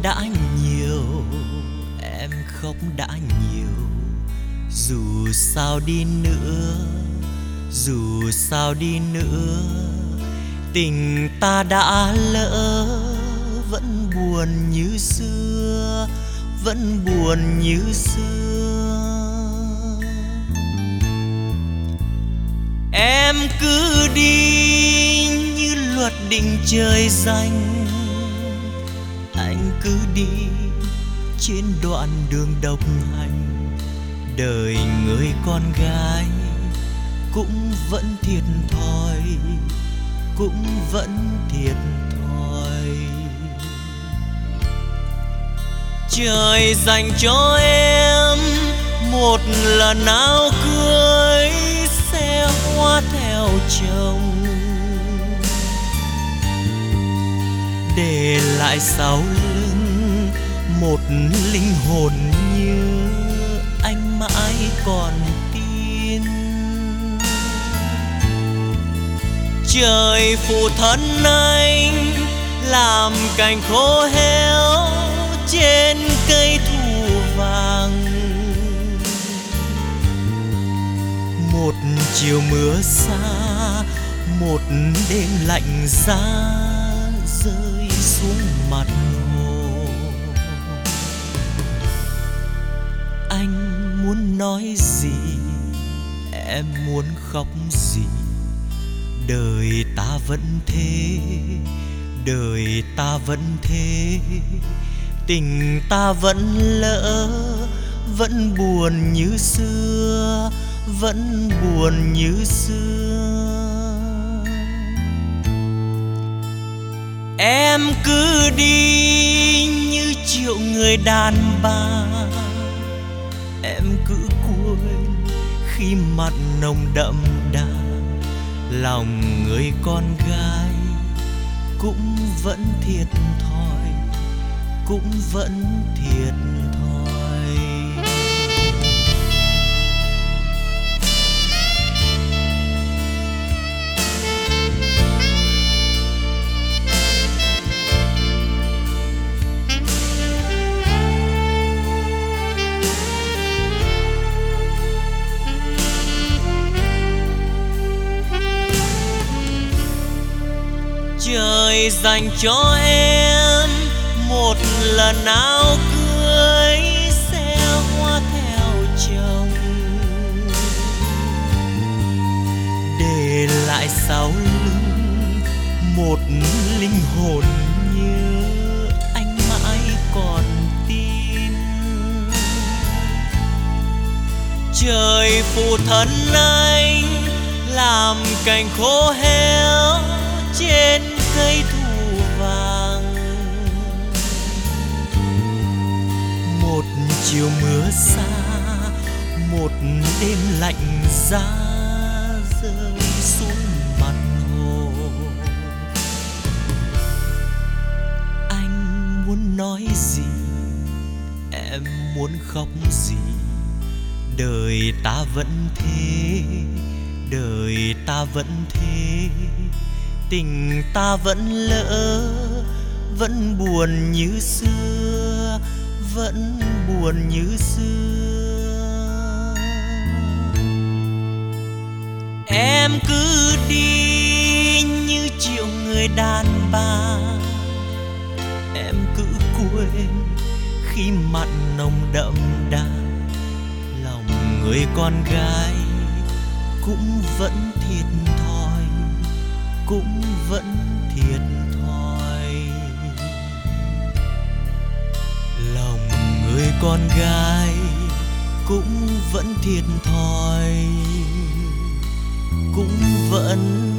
đã nhiều, em khóc đã nhiều. Dù sao đi nữa, dù sao đi nữa, tình ta đã lỡ. Vẫn buồn như xưa, vẫn buồn như xưa. Em cứ đi như luật định trời dành, anh cứ đi trên đoạn đường độc hành. Đời người con gái cũng vẫn thiệt thòi, cũng vẫn thiệt thòi. Trời dành cho em một lần áo cưới, xe hoa theo chồng, để lại sau lưng một linh hồn như anh mãi còn tin. Trời phụ thân anh làm cành khô héo trên cây thu vàng. Một chiều mưa xa, một đêm lạnh giá rơi xuống mặt hồ. Anh muốn nói gì, em muốn khóc gì? Đời ta vẫn thế, đời ta vẫn thế. Tình ta vẫn lỡ, vẫn buồn như xưa, vẫn buồn như xưa. Em cứ đi như triệu người đàn bà, em cứ quên khi mặt nồng đậm đà. Lòng người con gái cũng vẫn thiệt thòi, cũng vẫn thiệt thòi. Trời dành cho em một lần áo cưới, xe hoa theo chồng, để lại sau lưng một linh hồn như anh mãi còn tin. Trời phụ thân anh làm cành khô héo trên cây thu vàng. Một chiều mưa xa, một đêm lạnh giá rơi xuống mặt hồ. Anh muốn nói gì, em muốn khóc gì? Đời ta vẫn thế, đời ta vẫn thế. Tình ta vẫn lỡ, vẫn buồn như xưa, vẫn buồn như xưa. Em cứ đi như triệu người đàn bà, em cứ quên khi mặn nồng đậm đà. Lòng người con gái cũng vẫn thiệt thòi, cũng vẫn thiệt thòi. Lòng người con gái cũng vẫn thiệt thòi, cũng vẫn